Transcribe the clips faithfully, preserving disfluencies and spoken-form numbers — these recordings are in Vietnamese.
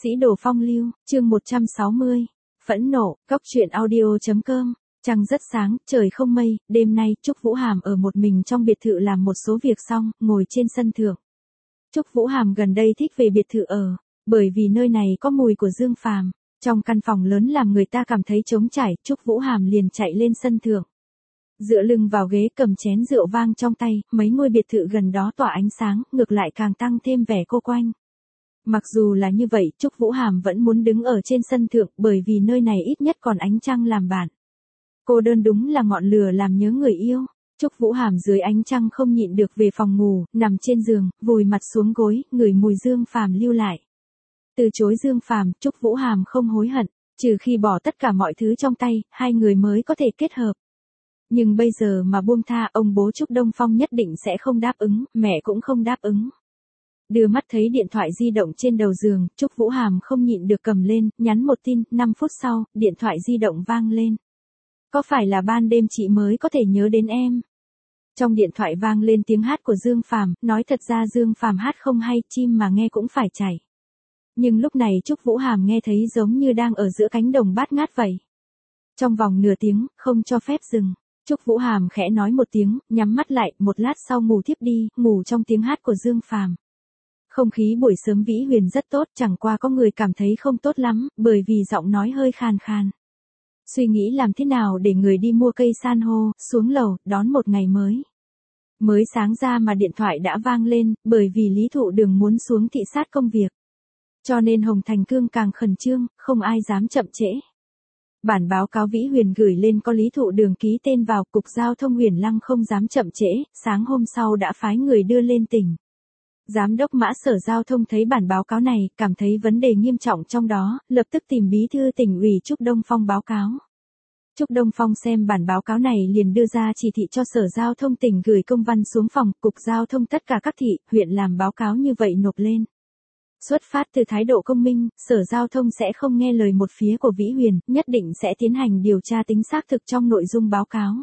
Sĩ đồ phong lưu, chương một trăm sáu mươi. Phẫn nộ, góc truyện audio.com. Trăng rất sáng, trời không mây, đêm nay Trúc Vũ Hàm ở một mình trong biệt thự làm một số việc xong, ngồi trên sân thượng. Trúc Vũ Hàm gần đây thích về biệt thự ở, bởi vì nơi này có mùi của Dương Phàm. Trong căn phòng lớn làm người ta cảm thấy trống trải, Trúc Vũ Hàm liền chạy lên sân thượng. Dựa lưng vào ghế cầm chén rượu vang trong tay, mấy ngôi biệt thự gần đó tỏa ánh sáng, ngược lại càng tăng thêm vẻ cô quanh. Mặc dù là như vậy, Trúc Vũ Hàm vẫn muốn đứng ở trên sân thượng, bởi vì nơi này ít nhất còn ánh trăng làm bạn. Cô đơn đúng là ngọn lửa làm nhớ người yêu. Trúc Vũ Hàm dưới ánh trăng không nhịn được về phòng ngủ, nằm trên giường, vùi mặt xuống gối, ngửi mùi Dương Phàm lưu lại. Từ chối Dương Phàm, Trúc Vũ Hàm không hối hận, trừ khi bỏ tất cả mọi thứ trong tay, hai người mới có thể kết hợp. Nhưng bây giờ mà buông tha, ông bố Trúc Đông Phong nhất định sẽ không đáp ứng, mẹ cũng không đáp ứng. Đưa mắt thấy điện thoại di động trên đầu giường, Trúc Vũ Hàm không nhịn được cầm lên, nhắn một tin, năm phút sau, điện thoại di động vang lên. Có phải là ban đêm chị mới có thể nhớ đến em? Trong điện thoại vang lên tiếng hát của Dương Phàm, nói thật ra Dương Phàm hát không hay, chim mà nghe cũng phải chảy. Nhưng lúc này Trúc Vũ Hàm nghe thấy giống như đang ở giữa cánh đồng bát ngát vậy. Trong vòng nửa tiếng, không cho phép dừng. Trúc Vũ Hàm khẽ nói một tiếng, nhắm mắt lại, một lát sau ngủ thiếp đi, ngủ trong tiếng hát của Dương Phàm. Không khí buổi sớm Vĩ Huyền rất tốt, chẳng qua có người cảm thấy không tốt lắm, bởi vì giọng nói hơi khàn khàn. Suy nghĩ làm thế nào để người đi mua cây san hô, xuống lầu, đón một ngày mới. Mới sáng ra mà điện thoại đã vang lên, bởi vì Lý Thụ Đường muốn xuống thị sát công việc. Cho nên Hồng Thành Cương càng khẩn trương, không ai dám chậm trễ. Bản báo cáo Vĩ Huyền gửi lên có Lý Thụ Đường ký tên vào, Cục Giao thông Huyền Lăng không dám chậm trễ, sáng hôm sau đã phái người đưa lên tỉnh. Giám đốc Mã Sở Giao thông thấy bản báo cáo này, cảm thấy vấn đề nghiêm trọng trong đó, lập tức tìm bí thư tỉnh ủy Trúc Đông Phong báo cáo. Trúc Đông Phong xem bản báo cáo này liền đưa ra chỉ thị cho Sở Giao thông tỉnh gửi công văn xuống phòng, Cục Giao thông tất cả các thị, huyện làm báo cáo như vậy nộp lên. Xuất phát từ thái độ công minh, Sở Giao thông sẽ không nghe lời một phía của Vĩ Huyền, nhất định sẽ tiến hành điều tra tính xác thực trong nội dung báo cáo.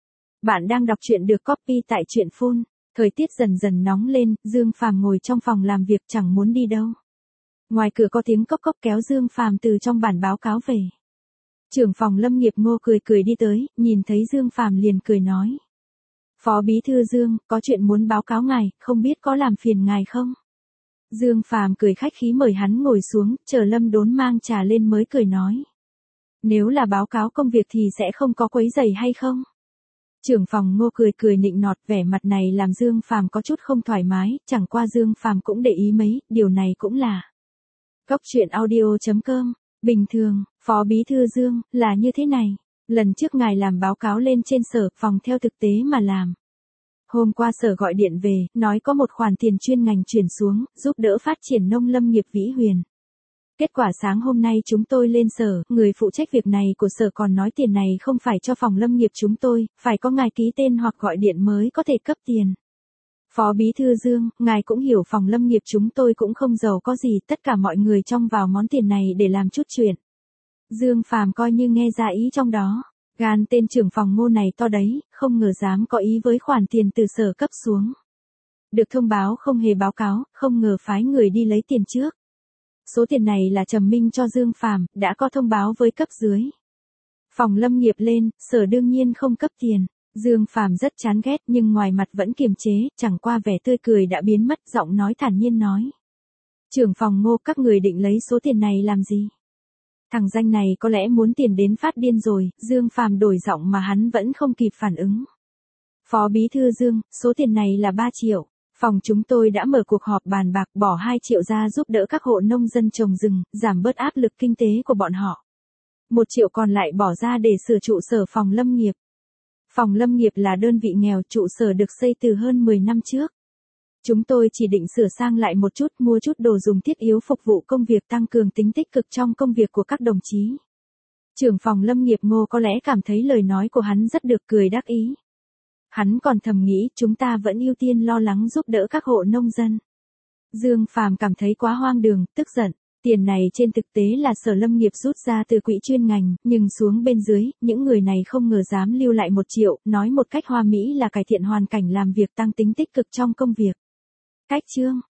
Bạn đang đọc truyện được copy tại truyện phone. Thời tiết dần dần nóng lên, Dương Phàm ngồi trong phòng làm việc chẳng muốn đi đâu. Ngoài cửa có tiếng cốc cốc kéo Dương Phàm từ trong bản báo cáo về. Trưởng phòng Lâm Nghiệp Ngô cười cười đi tới, nhìn thấy Dương Phàm liền cười nói. Phó Bí thư Dương, có chuyện muốn báo cáo ngài, không biết có làm phiền ngài không? Dương Phàm cười khách khí mời hắn ngồi xuống, chờ Lâm Đốn mang trà lên mới cười nói. Nếu là báo cáo công việc thì sẽ không có quấy rầy hay không? Trưởng phòng Ngô cười cười nịnh nọt, vẻ mặt này làm Dương Phàm có chút không thoải mái, chẳng qua Dương Phàm cũng để ý mấy, điều này cũng là. Góc truyện audio.com, bình thường, Phó Bí thư Dương, là như thế này. Lần trước ngài làm báo cáo lên trên sở, phòng theo thực tế mà làm. Hôm qua sở gọi điện về, nói có một khoản tiền chuyên ngành chuyển xuống, giúp đỡ phát triển nông lâm nghiệp Vĩ Huyền. Kết quả sáng hôm nay chúng tôi lên sở, người phụ trách việc này của sở còn nói tiền này không phải cho phòng lâm nghiệp chúng tôi, phải có ngài ký tên hoặc gọi điện mới có thể cấp tiền. Phó Bí thư Dương, ngài cũng hiểu phòng lâm nghiệp chúng tôi cũng không giàu có gì, tất cả mọi người trong vào món tiền này để làm chút chuyện. Dương Phàm coi như nghe ra ý trong đó, gan tên trưởng phòng Ngô này to đấy, không ngờ dám có ý với khoản tiền từ sở cấp xuống. Được thông báo không hề báo cáo, không ngờ phái người đi lấy tiền trước. Số tiền này là trầm minh cho Dương Phàm, đã có thông báo với cấp dưới. Phòng lâm nghiệp lên, sở đương nhiên không cấp tiền. Dương Phàm rất chán ghét nhưng ngoài mặt vẫn kiềm chế, chẳng qua vẻ tươi cười đã biến mất, giọng nói thản nhiên nói. Trưởng phòng Ngô, các người định lấy số tiền này làm gì? Thằng danh này có lẽ muốn tiền đến phát điên rồi, Dương Phàm đổi giọng mà hắn vẫn không kịp phản ứng. Phó Bí thư Dương, số tiền này là ba triệu. Phòng chúng tôi đã mở cuộc họp bàn bạc bỏ hai triệu ra giúp đỡ các hộ nông dân trồng rừng, giảm bớt áp lực kinh tế của bọn họ. Một triệu còn lại bỏ ra để sửa trụ sở phòng lâm nghiệp. Phòng lâm nghiệp là đơn vị nghèo, trụ sở được xây từ hơn mười năm trước. Chúng tôi chỉ định sửa sang lại một chút, mua chút đồ dùng thiết yếu phục vụ công việc, tăng cường tính tích cực trong công việc của các đồng chí. Trưởng phòng lâm nghiệp Ngô có lẽ cảm thấy lời nói của hắn rất được, cười đắc ý. Hắn còn thầm nghĩ, chúng ta vẫn ưu tiên lo lắng giúp đỡ các hộ nông dân. Dương Phàm cảm thấy quá hoang đường, tức giận. Tiền này trên thực tế là sở lâm nghiệp rút ra từ quỹ chuyên ngành, nhưng xuống bên dưới, những người này không ngờ dám lưu lại một triệu, nói một cách hoa mỹ là cải thiện hoàn cảnh làm việc, tăng tính tích cực trong công việc. Cách chương,